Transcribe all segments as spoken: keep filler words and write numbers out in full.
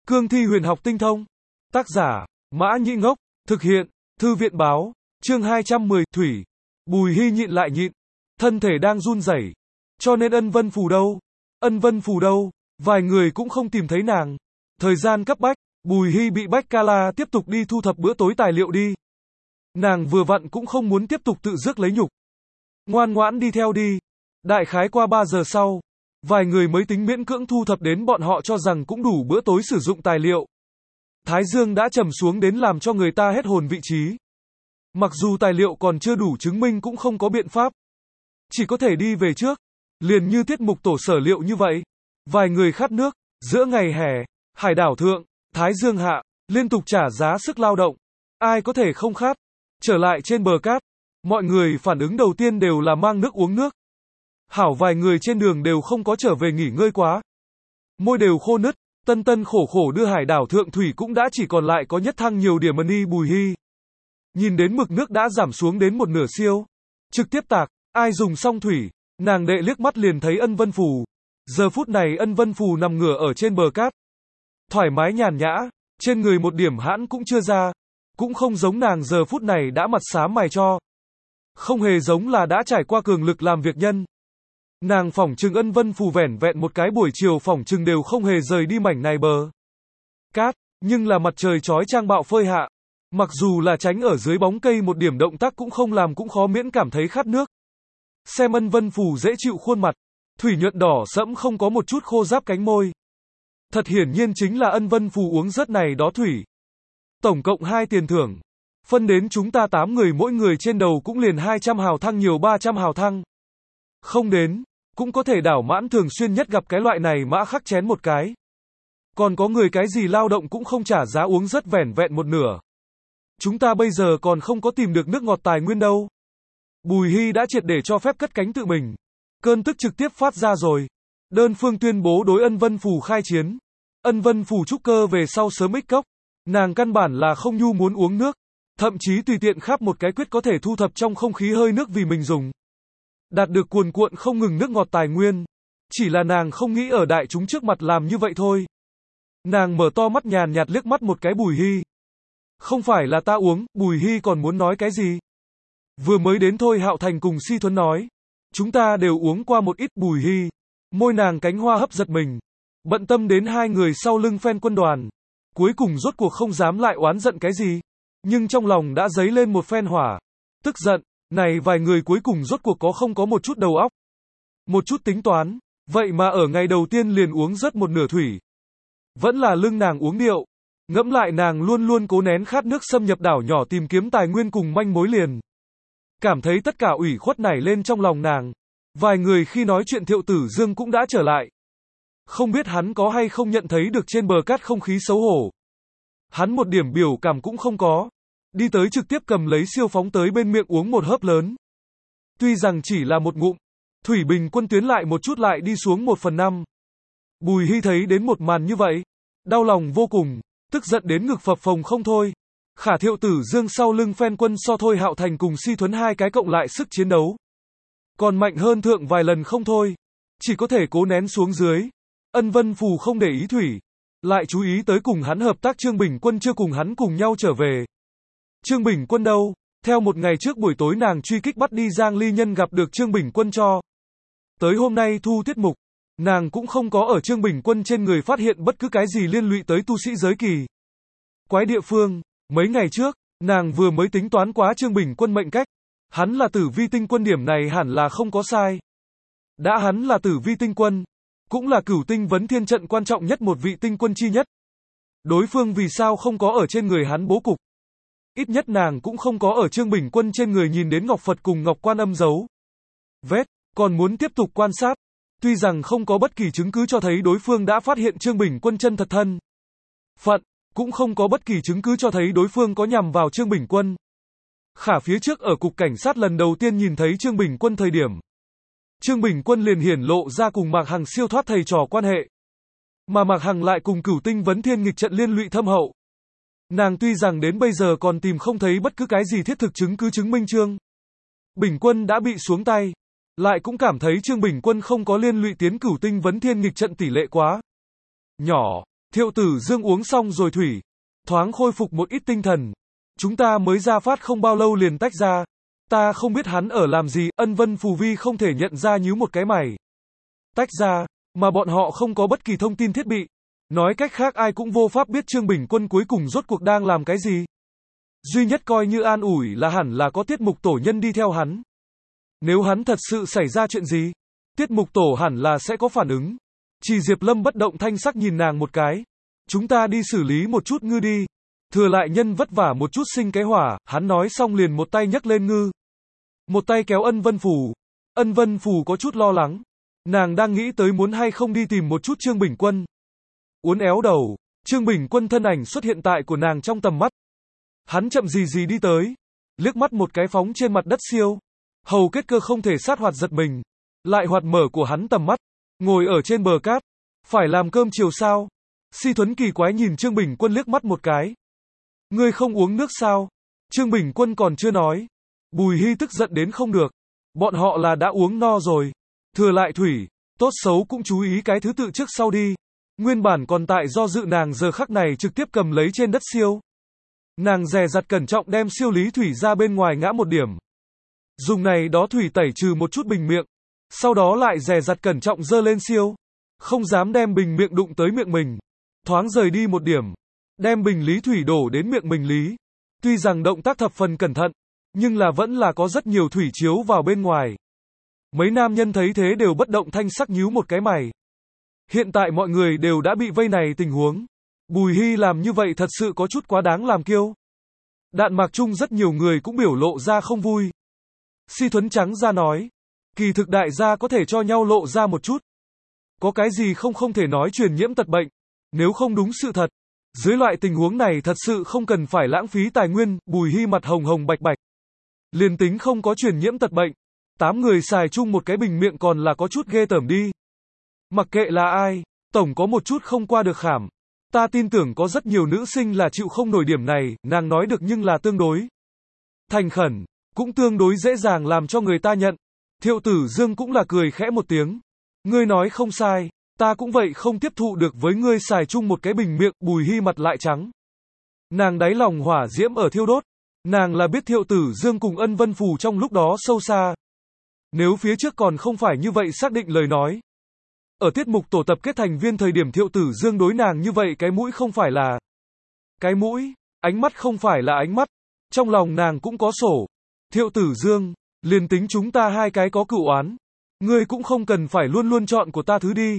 Cương thi huyền học tinh thông. Tác giả, Mã Nhĩ Ngốc. Thực hiện, Thư viện báo. Chương hai trăm mười, Thủy. Bùi Hy nhịn lại nhịn. Thân thể đang run rẩy. Cho nên Ân Vân Phù đâu? Ân Vân Phù đâu? Vài người cũng không tìm thấy nàng. Thời gian cấp bách, Bùi Hy bị Bách Ca La tiếp tục đi thu thập bữa tối tài liệu đi. Nàng vừa vặn cũng không muốn tiếp tục tự rước lấy nhục. Ngoan ngoãn đi theo đi. Đại khái qua ba giờ sau, vài người mới tính miễn cưỡng thu thập đến bọn họ cho rằng cũng đủ bữa tối sử dụng tài liệu. Thái dương đã trầm xuống đến làm cho người ta hết hồn vị trí. Mặc dù tài liệu còn chưa đủ chứng minh cũng không có biện pháp. Chỉ có thể đi về trước. Liền như tiết mục tổ sở liệu như vậy. Vài người khát nước, giữa ngày hè, hải đảo thượng, thái dương hạ, liên tục trả giá sức lao động. Ai có thể không khát? Trở lại trên bờ cát, mọi người phản ứng đầu tiên đều là mang nước uống nước. Hảo vài người trên đường đều không có trở về nghỉ ngơi quá. Môi đều khô nứt, tân tân khổ khổ đưa hải đảo thượng thủy cũng đã chỉ còn lại có nhất thăng nhiều điểm money Bùi Hy. Nhìn đến mực nước đã giảm xuống đến một nửa siêu. Trực tiếp tạc, ai dùng xong thủy, nàng đệ liếc mắt liền thấy Ân Vân Phù. Giờ phút này Ân Vân Phù nằm ngửa ở trên bờ cát. Thoải mái nhàn nhã, trên người một điểm hãn cũng chưa ra. Cũng không giống nàng giờ phút này đã mặt xám mày cho. Không hề giống là đã trải qua cường lực làm việc nhân. Nàng phỏng chừng Ân Vân Phù vẻn vẹn một cái buổi chiều phỏng chừng đều không hề rời đi mảnh này bờ cát, nhưng là mặt trời chói chang bạo phơi hạ. Mặc dù là tránh ở dưới bóng cây một điểm động tác cũng không làm cũng khó miễn cảm thấy khát nước. Xem Ân Vân Phù dễ chịu khuôn mặt, thủy nhuận đỏ sẫm không có một chút khô ráp cánh môi. Thật hiển nhiên chính là Ân Vân Phù uống rất này đó thủy. Tổng cộng hai tiền thưởng. Phân đến chúng ta tám người mỗi người trên đầu cũng liền hai trăm hào thăng nhiều ba trăm hào thăng. Không đến, cũng có thể đảo mãn thường xuyên nhất gặp cái loại này mã khắc chén một cái. Còn có người cái gì lao động cũng không trả giá uống rất vẻn vẹn một nửa. Chúng ta bây giờ còn không có tìm được nước ngọt tài nguyên đâu. Bùi Hy đã triệt để cho phép cất cánh tự mình. Cơn tức trực tiếp phát ra rồi. Đơn phương tuyên bố đối Ân Vân Phù khai chiến. Ân Vân Phù trúc cơ về sau sớm ích cốc. Nàng căn bản là không nhu muốn uống nước. Thậm chí tùy tiện khắp một cái quyết có thể thu thập trong không khí hơi nước vì mình dùng. Đạt được cuồn cuộn không ngừng nước ngọt tài nguyên. Chỉ là nàng không nghĩ ở đại chúng trước mặt làm như vậy thôi. Nàng mở to mắt nhàn nhạt liếc mắt một cái Bùi Hy. Không phải là ta uống, Bùi Hy còn muốn nói cái gì? Vừa mới đến thôi Hạo Thành cùng Si Thuấn nói. Chúng ta đều uống qua một ít. Bùi Hy. Môi nàng cánh hoa hấp giật mình. Bận tâm đến hai người sau lưng phen quân đoàn. Cuối cùng rốt cuộc không dám lại oán giận cái gì. Nhưng trong lòng đã dấy lên một phen hỏa. Tức giận. Này vài người cuối cùng rốt cuộc có không có một chút đầu óc. Một chút tính toán. Vậy mà ở ngày đầu tiên liền uống rất một nửa thủy. Vẫn là lưng nàng uống điệu. Ngẫm lại nàng luôn luôn cố nén khát nước xâm nhập đảo nhỏ tìm kiếm tài nguyên cùng manh mối liền. Cảm thấy tất cả ủy khuất nảy lên trong lòng nàng. Vài người khi nói chuyện Thiệu Tử Dương cũng đã trở lại. Không biết hắn có hay không nhận thấy được trên bờ cát không khí xấu hổ. Hắn một điểm biểu cảm cũng không có. Đi tới trực tiếp cầm lấy siêu phóng tới bên miệng uống một hớp lớn. Tuy rằng chỉ là một ngụm, thủy bình quân tuyến lại một chút lại đi xuống một phần năm. Bùi Hy thấy đến một màn như vậy. Đau lòng vô cùng, tức giận đến ngực phập phồng không thôi. Khả Thiệu Tử Dương sau lưng phen quân so thôi Hạo Thành cùng Si Thuấn hai cái cộng lại sức chiến đấu. Còn mạnh hơn thượng vài lần không thôi. Chỉ có thể cố nén xuống dưới. Ân Vân Phù không để ý thủy. Lại chú ý tới cùng hắn hợp tác Trương Bình Quân chưa cùng hắn cùng nhau trở về. Trương Bình Quân đâu? Theo một ngày trước buổi tối nàng truy kích bắt đi Giang Ly Nhân gặp được Trương Bình Quân cho. Tới hôm nay thu tiết mục. Nàng cũng không có ở Trương Bình Quân trên người phát hiện bất cứ cái gì liên lụy tới tu sĩ giới kỳ. Quái địa phương, mấy ngày trước, nàng vừa mới tính toán quá Trương Bình Quân mệnh cách. Hắn là tử vi tinh quân điểm này hẳn là không có sai. Đã hắn là tử vi tinh quân, cũng là cửu tinh vấn thiên trận quan trọng nhất một vị tinh quân chi nhất. Đối phương vì sao không có ở trên người hắn bố cục? Ít nhất nàng cũng không có ở Trương Bình Quân trên người nhìn đến Ngọc Phật cùng Ngọc Quan Âm dấu vết, còn muốn tiếp tục quan sát. Tuy rằng không có bất kỳ chứng cứ cho thấy đối phương đã phát hiện Trương Bình Quân chân thật thân phận, cũng không có bất kỳ chứng cứ cho thấy đối phương có nhằm vào Trương Bình Quân. Khả phía trước ở cục cảnh sát lần đầu tiên nhìn thấy Trương Bình Quân thời điểm, Trương Bình Quân liền hiển lộ ra cùng Mạc Hằng siêu thoát thầy trò quan hệ. Mà Mạc Hằng lại cùng cửu tinh vấn thiên nghịch trận liên lụy thâm hậu. Nàng tuy rằng đến bây giờ còn tìm không thấy bất cứ cái gì thiết thực chứng cứ chứng minh Trương Bình Quân đã bị xuống tay. Lại cũng cảm thấy Trương Bình Quân không có liên lụy tiến cửu tinh vấn thiên nghịch trận tỷ lệ quá nhỏ. Thiệu Tử Dương uống xong rồi thủy, thoáng khôi phục một ít tinh thần. Chúng ta mới ra phát không bao lâu liền tách ra. Ta không biết hắn ở làm gì, Ân Vân Phù Vi không thể nhận ra nhíu một cái mày. Tách ra, mà bọn họ không có bất kỳ thông tin thiết bị. Nói cách khác ai cũng vô pháp biết Trương Bình Quân cuối cùng rốt cuộc đang làm cái gì. Duy nhất coi như an ủi là hẳn là có tiết mục tổ nhân đi theo hắn. Nếu hắn thật sự xảy ra chuyện gì, tiết mục tổ hẳn là sẽ có phản ứng. Chỉ Diệp Lâm bất động thanh sắc nhìn nàng một cái. Chúng ta đi xử lý một chút ngư đi. Thừa lại nhân vất vả một chút sinh cái hỏa, hắn nói xong liền một tay nhấc lên ngư. Một tay kéo Ân Vân Phù. Ân Vân Phù có chút lo lắng. Nàng đang nghĩ tới muốn hay không đi tìm một chút Trương Bình Quân. Uốn éo đầu, Trương Bình Quân thân ảnh xuất hiện tại của nàng trong tầm mắt. Hắn chậm gì gì đi tới, liếc mắt một cái phóng trên mặt đất siêu. Hầu kết cơ không thể sát hoạt giật mình. Lại hoạt mở của hắn tầm mắt. Ngồi ở trên bờ cát. Phải làm cơm chiều sao? Si Thuấn kỳ quái nhìn Trương Bình Quân liếc mắt một cái. Ngươi không uống nước sao? Trương Bình Quân còn chưa nói. Bùi Hy tức giận đến không được. Bọn họ là đã uống no rồi. Thừa lại thủy, tốt xấu cũng chú ý cái thứ tự trước sau đi. Nguyên bản còn tại do dự nàng giờ khắc này trực tiếp cầm lấy trên đất siêu. Nàng dè dặt cẩn trọng đem siêu lý thủy ra bên ngoài ngã một điểm. Dùng này đó thủy tẩy trừ một chút bình miệng. Sau đó lại dè dặt cẩn trọng dơ lên siêu. Không dám đem bình miệng đụng tới miệng mình. Thoáng rời đi một điểm. Đem bình lý thủy đổ đến miệng mình lý. Tuy rằng động tác thập phần cẩn thận. Nhưng là vẫn là có rất nhiều thủy chiếu vào bên ngoài. Mấy nam nhân thấy thế đều bất động thanh sắc nhíu một cái mày. Hiện tại mọi người đều đã bị vây này tình huống. Bùi Hy làm như vậy thật sự có chút quá đáng làm kiêu. Đạn mạc chung rất nhiều người cũng biểu lộ ra không vui. Si Thuấn trắng ra nói. Kỳ thực đại gia có thể cho nhau lộ ra một chút. Có cái gì không không thể nói truyền nhiễm tật bệnh. Nếu không đúng sự thật. Dưới loại tình huống này thật sự không cần phải lãng phí tài nguyên. Bùi Hy mặt hồng hồng bạch bạch. Liền tính không có truyền nhiễm tật bệnh. Tám người xài chung một cái bình miệng còn là có chút ghê tởm đi. Mặc kệ là ai, tổng có một chút không qua được khảm. Ta tin tưởng có rất nhiều nữ sinh là chịu không nổi điểm này, nàng nói được nhưng là tương đối thành khẩn, cũng tương đối dễ dàng làm cho người ta nhận. Thiệu Tử Dương cũng là cười khẽ một tiếng. Ngươi nói không sai, ta cũng vậy không tiếp thụ được với ngươi xài chung một cái bình miệng. Bùi Hy mặt lại trắng. Nàng đáy lòng hỏa diễm ở thiêu đốt. Nàng là biết Thiệu Tử Dương cùng Ân Vân Phù trong lúc đó sâu xa. Nếu phía trước còn không phải như vậy xác định lời nói. Ở tiết mục tổ tập kết thành viên thời điểm Thiệu Tử Dương đối nàng như vậy cái mũi không phải là cái mũi, ánh mắt không phải là ánh mắt. Trong lòng nàng cũng có sổ. Thiệu Tử Dương, liền tính chúng ta hai cái có cửu oán. Ngươi cũng không cần phải luôn luôn chọn của ta thứ đi.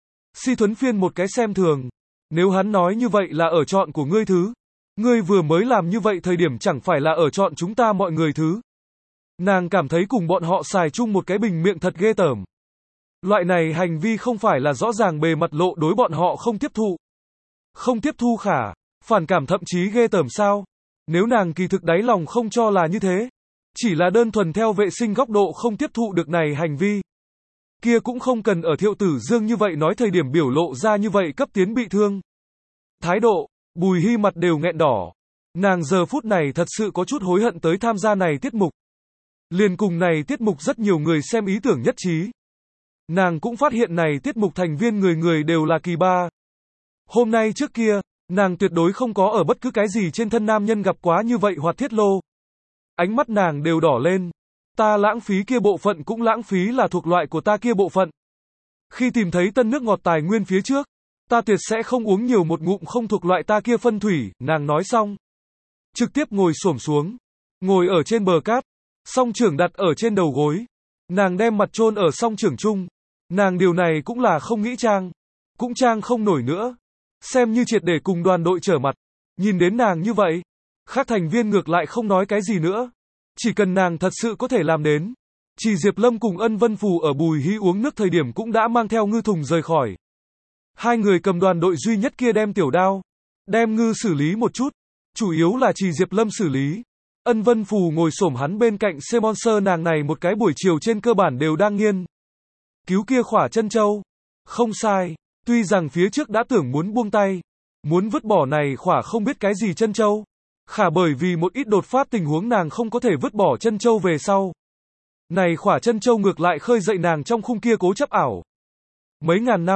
Si Thuấn phiên một cái xem thường. Nếu hắn nói như vậy là ở chọn của ngươi thứ. Ngươi vừa mới làm như vậy thời điểm chẳng phải là ở chọn chúng ta mọi người thứ. Nàng cảm thấy cùng bọn họ xài chung một cái bình miệng thật ghê tởm. Loại này hành vi không phải là rõ ràng bề mặt lộ đối bọn họ không tiếp thu. Không tiếp thu khả, phản cảm thậm chí ghê tởm sao? Nếu nàng kỳ thực đáy lòng không cho là như thế. Chỉ là đơn thuần theo vệ sinh góc độ không tiếp thụ được này hành vi. Kia cũng không cần ở Thiệu Tử Dương như vậy nói thời điểm biểu lộ ra như vậy cấp tiến bị thương. Thái độ, Bùi Hy mặt đều nghẹn đỏ. Nàng giờ phút này thật sự có chút hối hận tới tham gia này tiết mục. Liền cùng này tiết mục rất nhiều người xem ý tưởng nhất trí. Nàng cũng phát hiện này tiết mục thành viên người người đều là kỳ ba. Hôm nay trước kia, nàng tuyệt đối không có ở bất cứ cái gì trên thân nam nhân gặp quá như vậy hoặc thiết lô. Ánh mắt nàng đều đỏ lên. Ta lãng phí kia bộ phận cũng lãng phí là thuộc loại của ta kia bộ phận. Khi tìm thấy tân nước ngọt tài nguyên phía trước, ta tuyệt sẽ không uống nhiều một ngụm không thuộc loại ta kia phân thủy, nàng nói xong. Trực tiếp ngồi xổm xuống. Ngồi ở trên bờ cát. Song trưởng đặt ở trên đầu gối. Nàng đem mặt chôn ở song trưởng chung. Nàng điều này cũng là không nghĩ trang. Cũng trang không nổi nữa. Xem như triệt để cùng đoàn đội trở mặt. Nhìn đến nàng như vậy. Khác thành viên ngược lại không nói cái gì nữa. Chỉ cần nàng thật sự có thể làm đến. Chỉ Diệp Lâm cùng Ân Vân Phù ở Bùi Hy uống nước thời điểm cũng đã mang theo ngư thùng rời khỏi. Hai người cầm đoàn đội duy nhất kia đem tiểu đao. Đem ngư xử lý một chút. Chủ yếu là chỉ Diệp Lâm xử lý. Ân Vân Phù ngồi xổm hắn bên cạnh Semonser nàng này một cái buổi chiều trên cơ bản đều đang nghiên cứu kia khỏa chân châu. Không sai, tuy rằng phía trước đã tưởng muốn buông tay, muốn vứt bỏ này khỏa không biết cái gì chân châu. Khả bởi vì một ít đột phát tình huống nàng không có thể vứt bỏ chân châu về sau. Này khỏa chân châu ngược lại khơi dậy nàng trong khung kia cố chấp ảo. Mấy ngàn năm,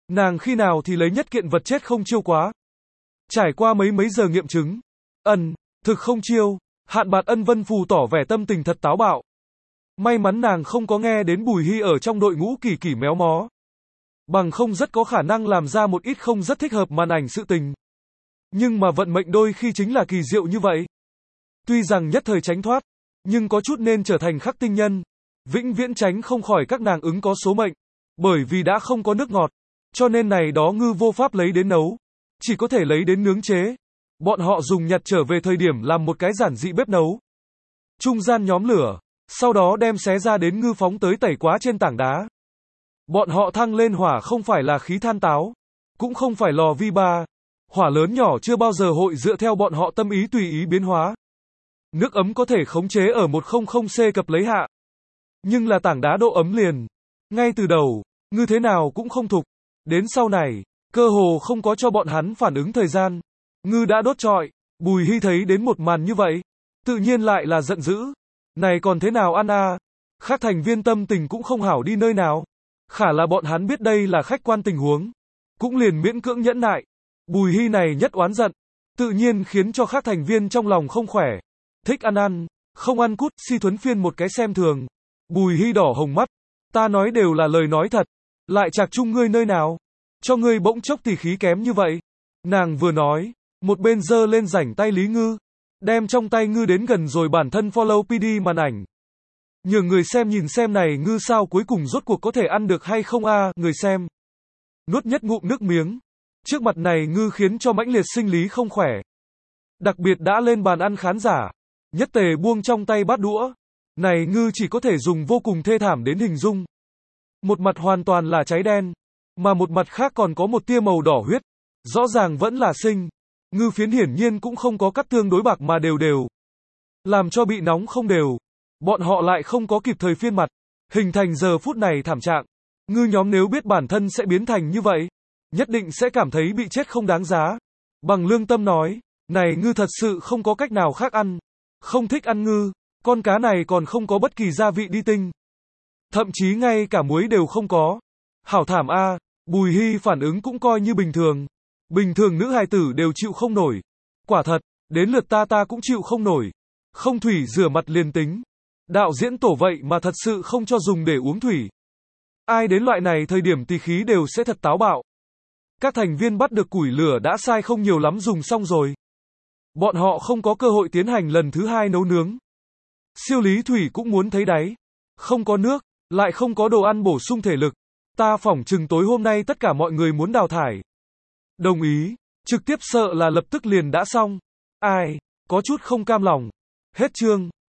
Nàng khi nào thì lấy nhất kiện vật chết không chiêu quá. Trải qua mấy mấy giờ nghiệm chứng. Ân, thực không chiêu, Hạn Bạt Ân Vân Phù tỏ vẻ tâm tình thật táo bạo. May mắn nàng không có nghe đến Bùi Hy ở trong đội ngũ kỳ kỳ méo mó. Bằng không rất có khả năng làm ra một ít không rất thích hợp màn ảnh sự tình. Nhưng mà vận mệnh đôi khi chính là kỳ diệu như vậy. Tuy rằng nhất thời tránh thoát, nhưng có chút nên trở thành khắc tinh nhân. Vĩnh viễn tránh không khỏi các nàng ứng có số mệnh. Bởi vì đã không có nước ngọt, cho nên này đó ngư vô pháp lấy đến nấu. Chỉ có thể lấy đến nướng chế. Bọn họ dùng nhặt trở về thời điểm làm một cái giản dị bếp nấu. Trung gian nhóm lửa, sau đó đem xé ra đến ngư phóng tới tẩy quá trên tảng đá. Bọn họ thăng lên hỏa không phải là khí than táo, cũng không phải lò vi ba. Hỏa lớn nhỏ chưa bao giờ hội dựa theo bọn họ tâm ý tùy ý biến hóa. Nước ấm có thể khống chế ở một trăm C cập lấy hạ. Nhưng là tảng đá độ ấm liền. Ngay từ đầu, ngư thế nào cũng không thục. Đến sau này, cơ hồ không có cho bọn hắn phản ứng thời gian. Ngư đã đốt trọi. Bùi Hy thấy đến một màn như vậy, tự nhiên lại là giận dữ. Này còn thế nào ăn à? Khác thành viên tâm tình cũng không hảo đi nơi nào. Khả là bọn hắn biết đây là khách quan tình huống, cũng liền miễn cưỡng nhẫn nại. Bùi Hy này nhất oán giận, tự nhiên khiến cho khác thành viên trong lòng không khỏe. Thích ăn ăn, không ăn cút, si thuấn phiên một cái xem thường. Bùi Hy đỏ hồng mắt, ta nói đều là lời nói thật, lại chạc chung ngươi nơi nào, cho ngươi bỗng chốc tỉ khí kém như vậy. Nàng vừa nói, một bên giơ lên rảnh tay Lý Ngư, đem trong tay ngư đến gần rồi bản thân follow pê đê màn ảnh. Nhường người xem nhìn xem này ngư sao cuối cùng rốt cuộc có thể ăn được hay không a, người xem. Nuốt nhất ngụm nước miếng. Trước mặt này ngư khiến cho mãnh liệt sinh lý không khỏe. Đặc biệt đã lên bàn ăn khán giả. Nhất tề buông trong tay bát đũa. Này ngư chỉ có thể dùng vô cùng thê thảm đến hình dung. Một mặt hoàn toàn là cháy đen. Mà một mặt khác còn có một tia màu đỏ huyết. Rõ ràng vẫn là sinh. Ngư phiến hiển nhiên cũng không có cắt tương đối bạc mà đều đều. Làm cho bị nóng không đều. Bọn họ lại không có kịp thời phiên mặt. Hình thành giờ phút này thảm trạng. Ngư nhóm nếu biết bản thân sẽ biến thành như vậy, nhất định sẽ cảm thấy bị chết không đáng giá. Bằng lương tâm nói, này ngư thật sự không có cách nào khác ăn. Không thích ăn ngư, con cá này còn không có bất kỳ gia vị đi tinh. Thậm chí ngay cả muối đều không có. Hảo thảm a, Bùi Hy phản ứng cũng coi như bình thường. Bình thường nữ hài tử đều chịu không nổi. Quả thật, đến lượt ta ta cũng chịu không nổi. Không thủy rửa mặt liền tính. Đạo diễn tổ vậy mà thật sự không cho dùng để uống thủy. Ai đến loại này thời điểm tỳ khí đều sẽ thật táo bạo. Các thành viên bắt được củi lửa đã sai không nhiều lắm dùng xong rồi. Bọn họ không có cơ hội tiến hành lần thứ hai nấu nướng. Siêu lý thủy cũng muốn thấy đáy. Không có nước, lại không có đồ ăn bổ sung thể lực. Ta phỏng chừng tối hôm nay tất cả mọi người muốn đào thải. Đồng ý, trực tiếp sợ là lập tức liền đã xong. Ai, có chút không cam lòng. Hết chương.